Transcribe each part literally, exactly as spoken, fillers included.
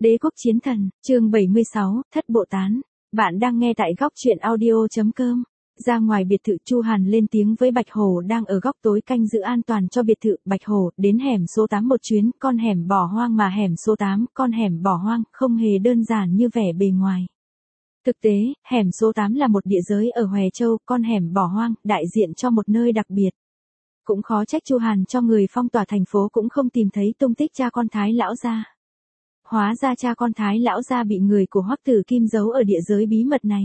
Đế quốc chiến thần, chương bảy mươi sáu, thất bộ tán. Bạn đang nghe tại góc truyện audio.com. Ra ngoài biệt thự, Chu Hàn lên tiếng với Bạch Hổ đang ở góc tối canh giữ an toàn cho biệt thự. Bạch Hổ, đến hẻm số tám một chuyến, con hẻm bỏ hoang mà hẻm số tám, con hẻm bỏ hoang, không hề đơn giản như vẻ bề ngoài. Thực tế, hẻm số tám là một địa giới ở Hoè Châu, con hẻm bỏ hoang, đại diện cho một nơi đặc biệt. Cũng khó trách Chu Hàn cho người phong tỏa thành phố cũng không tìm thấy tung tích cha con Thái lão gia. Hóa ra cha con Thái lão gia bị người của Hoắc Tử Kim giấu ở địa giới bí mật này.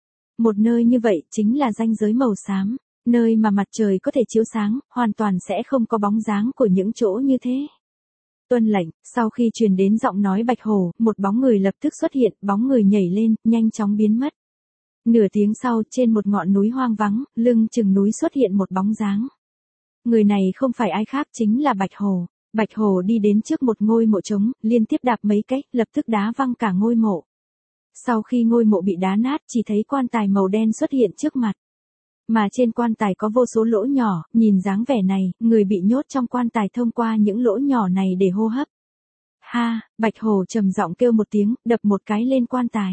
Một nơi như vậy chính là ranh giới màu xám, nơi mà mặt trời có thể chiếu sáng, hoàn toàn sẽ không có bóng dáng của những chỗ như thế. Tuân lệnh, sau khi truyền đến giọng nói Bạch Hổ, một bóng người lập tức xuất hiện, bóng người nhảy lên, nhanh chóng biến mất. Nửa tiếng sau, trên một ngọn núi hoang vắng, lưng chừng núi xuất hiện một bóng dáng. Người này không phải ai khác chính là Bạch Hổ. Bạch Hổ đi đến trước một ngôi mộ trống, liên tiếp đạp mấy cái, lập tức đá văng cả ngôi mộ. Sau khi ngôi mộ bị đá nát, chỉ thấy quan tài màu đen xuất hiện trước mặt. Mà trên quan tài có vô số lỗ nhỏ, nhìn dáng vẻ này, người bị nhốt trong quan tài thông qua những lỗ nhỏ này để hô hấp. Ha, Bạch Hổ trầm giọng kêu một tiếng, đập một cái lên quan tài.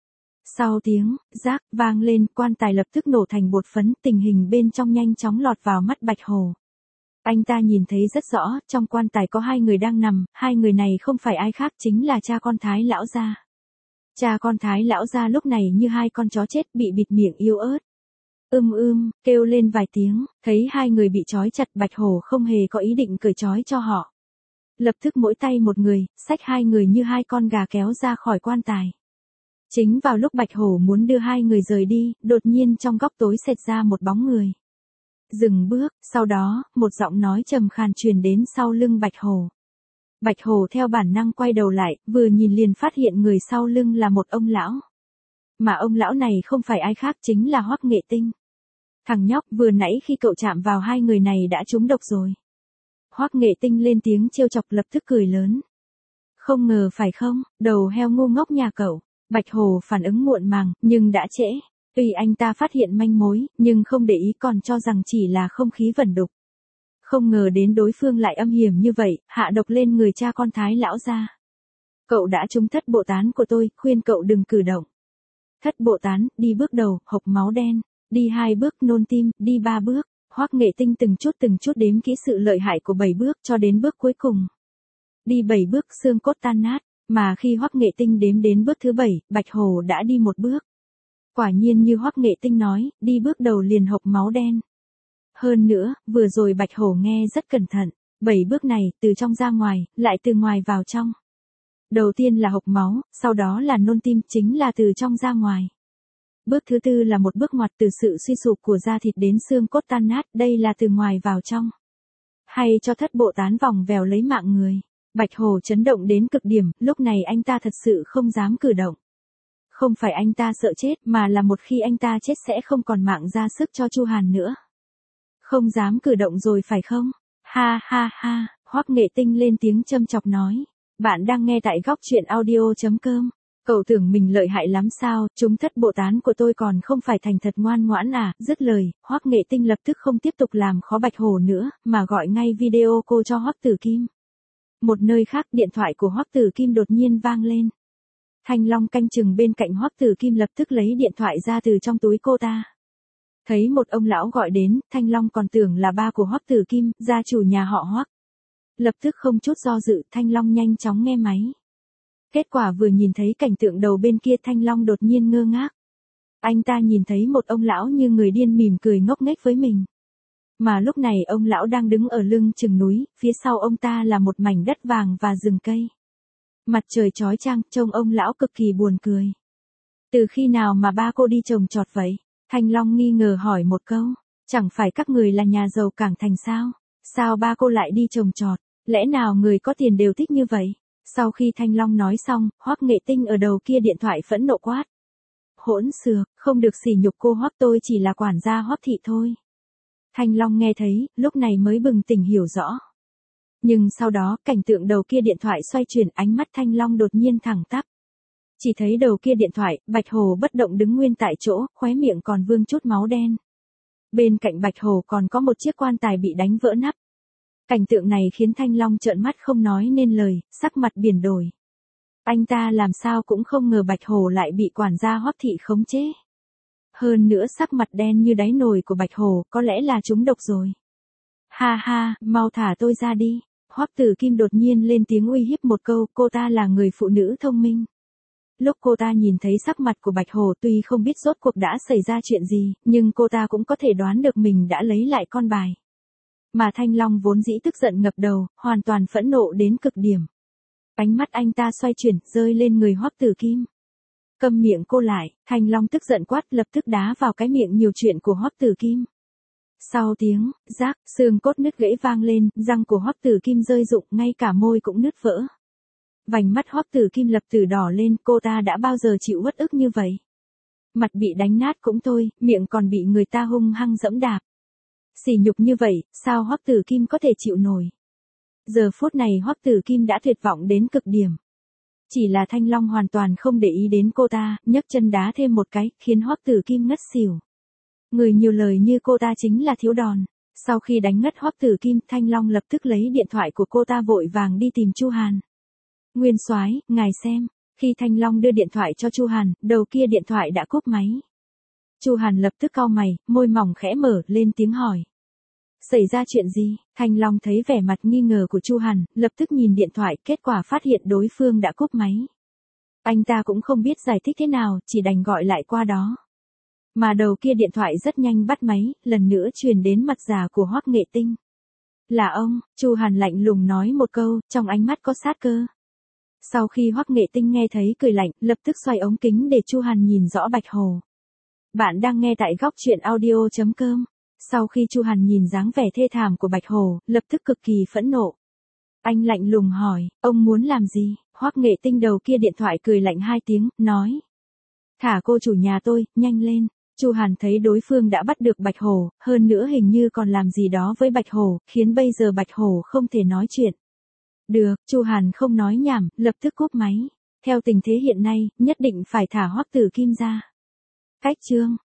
Sau tiếng, rác, vang lên, quan tài lập tức nổ thành bột phấn, tình hình bên trong nhanh chóng lọt vào mắt Bạch Hổ. Anh ta nhìn thấy rất rõ, trong quan tài có hai người đang nằm, hai người này không phải ai khác chính là cha con Thái lão gia. Cha con Thái lão gia lúc này như hai con chó chết bị bịt miệng yếu ớt. Ưm ưm, kêu lên vài tiếng, thấy hai người bị trói chặt, Bạch Hổ không hề có ý định cởi trói cho họ. Lập tức mỗi tay một người, xách hai người như hai con gà kéo ra khỏi quan tài. Chính vào lúc Bạch Hổ muốn đưa hai người rời đi, đột nhiên trong góc tối xẹt ra một bóng người. Dừng bước, sau đó, một giọng nói trầm khàn truyền đến sau lưng Bạch Hổ. Bạch Hổ theo bản năng quay đầu lại, vừa nhìn liền phát hiện người sau lưng là một ông lão. Mà ông lão này không phải ai khác chính là Hoắc Nghệ Tinh. Thằng nhóc, vừa nãy khi cậu chạm vào hai người này đã trúng độc rồi. Hoắc Nghệ Tinh lên tiếng trêu chọc, lập tức cười lớn. Không ngờ phải không, đầu heo ngu ngốc nhà cậu. Bạch Hổ phản ứng muộn màng, nhưng đã trễ. Tuy anh ta phát hiện manh mối, nhưng không để ý, còn cho rằng chỉ là không khí vẩn đục. Không ngờ đến đối phương lại âm hiểm như vậy, hạ độc lên người cha con Thái lão gia. Cậu đã trúng thất bộ tán của tôi, khuyên cậu đừng cử động. Thất bộ tán, đi bước đầu, hộc máu đen, đi hai bước, nôn tim, đi ba bước. Hoắc Nghệ Tinh từng chút từng chút đếm kỹ sự lợi hại của bảy bước cho đến bước cuối cùng. Đi bảy bước, xương cốt tan nát, mà khi Hoắc Nghệ Tinh đếm đến bước thứ bảy, Bạch Hổ đã đi một bước. Quả nhiên như Hoắc Nghệ Tinh nói, đi bước đầu liền hộc máu đen. Hơn nữa, vừa rồi Bạch Hổ nghe rất cẩn thận, bảy bước này, từ trong ra ngoài, lại từ ngoài vào trong. Đầu tiên là hộc máu, sau đó là nôn tim, chính là từ trong ra ngoài. Bước thứ tư là một bước ngoặt, từ sự suy sụp của da thịt đến xương cốt tan nát, đây là từ ngoài vào trong. Hay cho thất bộ tán vòng vèo lấy mạng người. Bạch Hổ chấn động đến cực điểm, lúc này anh ta thật sự không dám cử động. Không phải anh ta sợ chết, mà là một khi anh ta chết sẽ không còn mạng ra sức cho Chu Hàn nữa. Không dám cử động rồi phải không? Ha ha ha, Hoắc Nghệ Tinh lên tiếng châm chọc nói. Bạn đang nghe tại góc truyện audio.com. Cậu tưởng mình lợi hại lắm sao, chúng thất bộ tán của tôi còn không phải thành thật ngoan ngoãn à, dứt lời, Hoắc Nghệ Tinh lập tức không tiếp tục làm khó Bạch Hổ nữa, mà gọi ngay video cô cho Hoắc Tử Kim. Một nơi khác, điện thoại của Hoắc Tử Kim đột nhiên vang lên. Thanh Long canh chừng bên cạnh Hoắc Tử Kim lập tức lấy điện thoại ra từ trong túi cô ta. Thấy một ông lão gọi đến, Thanh Long còn tưởng là ba của Hoắc Tử Kim, gia chủ nhà họ Hoắc. Lập tức không chút do dự, Thanh Long nhanh chóng nghe máy. Kết quả vừa nhìn thấy cảnh tượng đầu bên kia, Thanh Long đột nhiên ngơ ngác. Anh ta nhìn thấy một ông lão như người điên mỉm cười ngốc nghếch với mình. Mà lúc này ông lão đang đứng ở lưng chừng núi, phía sau ông ta là một mảnh đất vàng và rừng cây. Mặt trời chói chang, trông ông lão cực kỳ buồn cười. Từ khi nào mà ba cô đi trồng trọt vậy? Thanh Long nghi ngờ hỏi một câu. Chẳng phải các người là nhà giàu cảng thành sao? Sao ba cô lại đi trồng trọt? Lẽ nào người có tiền đều thích như vậy? Sau khi Thanh Long nói xong, Hoắc Nghệ Tinh ở đầu kia điện thoại phẫn nộ quát. Hỗn xược, không được sỉ nhục cô Hoắc, tôi chỉ là quản gia Hoắc thị thôi. Thanh Long nghe thấy, lúc này mới bừng tỉnh hiểu rõ. Nhưng sau đó, cảnh tượng đầu kia điện thoại xoay chuyển, ánh mắt Thanh Long đột nhiên thẳng tắp. Chỉ thấy đầu kia điện thoại, Bạch Hổ bất động đứng nguyên tại chỗ, khóe miệng còn vương chút máu đen. Bên cạnh Bạch Hổ còn có một chiếc quan tài bị đánh vỡ nắp. Cảnh tượng này khiến Thanh Long trợn mắt không nói nên lời, sắc mặt biển đổi. Anh ta làm sao cũng không ngờ Bạch Hổ lại bị quản gia Hoắc thị khống chế. Hơn nữa sắc mặt đen như đáy nồi của Bạch Hổ, có lẽ là trúng độc rồi. Ha ha, mau thả tôi ra đi. Hoắc Tử Kim đột nhiên lên tiếng uy hiếp một câu, cô ta là người phụ nữ thông minh. Lúc cô ta nhìn thấy sắc mặt của Bạch Hổ, tuy không biết rốt cuộc đã xảy ra chuyện gì, nhưng cô ta cũng có thể đoán được mình đã lấy lại con bài. Mà Thanh Long vốn dĩ tức giận ngập đầu, hoàn toàn phẫn nộ đến cực điểm. Ánh mắt anh ta xoay chuyển, rơi lên người Hoắc Tử Kim. Câm miệng cô lại, Thanh Long tức giận quát, lập tức đá vào cái miệng nhiều chuyện của Hoắc Tử Kim. Sau tiếng, rác, xương cốt nứt gãy vang lên, răng của Hoắc Tử Kim rơi rụng, ngay cả môi cũng nứt vỡ. Vành mắt Hoắc Tử Kim lập tức đỏ lên, cô ta đã bao giờ chịu uất ức như vậy. Mặt bị đánh nát cũng thôi, miệng còn bị người ta hung hăng dẫm đạp. Sỉ nhục như vậy, sao Hoắc Tử Kim có thể chịu nổi? Giờ phút này Hoắc Tử Kim đã tuyệt vọng đến cực điểm. Chỉ là Thanh Long hoàn toàn không để ý đến cô ta, nhấc chân đá thêm một cái, khiến Hoắc Tử Kim ngất xỉu. Người nhiều lời như cô ta chính là thiếu đòn. Sau khi đánh ngất Hoắc Tử Kim, Thanh Long lập tức lấy điện thoại của cô ta vội vàng đi tìm Chu Hàn. Nguyên soái, ngài xem. Khi Thanh Long đưa điện thoại cho Chu Hàn, đầu kia điện thoại đã cúp máy. Chu Hàn lập tức cau mày, môi mỏng khẽ mở, lên tiếng hỏi. Xảy ra chuyện gì? Thanh Long thấy vẻ mặt nghi ngờ của Chu Hàn, lập tức nhìn điện thoại, kết quả phát hiện đối phương đã cúp máy. Anh ta cũng không biết giải thích thế nào, chỉ đành gọi lại qua đó. Mà đầu kia điện thoại rất nhanh bắt máy, lần nữa truyền đến mặt già của Hoắc Nghệ Tinh. Là ông, Chu Hàn lạnh lùng nói một câu, trong ánh mắt có sát cơ. Sau khi Hoắc Nghệ Tinh nghe thấy cười lạnh, lập tức xoay ống kính để Chu Hàn nhìn rõ Bạch Hổ. Bạn đang nghe tại góc truyện audio chấm com. Sau khi Chu Hàn nhìn dáng vẻ thê thảm của Bạch Hổ, lập tức cực kỳ phẫn nộ. Anh lạnh lùng hỏi, ông muốn làm gì? Hoắc Nghệ Tinh đầu kia điện thoại cười lạnh hai tiếng, nói. Thả cô chủ nhà tôi, nhanh lên. Chu Hàn thấy đối phương đã bắt được Bạch Hổ, hơn nữa hình như còn làm gì đó với Bạch Hổ, khiến bây giờ Bạch Hổ không thể nói chuyện. Được, Chu Hàn không nói nhảm, lập tức cúp máy. Theo tình thế hiện nay, nhất định phải thả Hoắc Tử Kim ra. Cách chương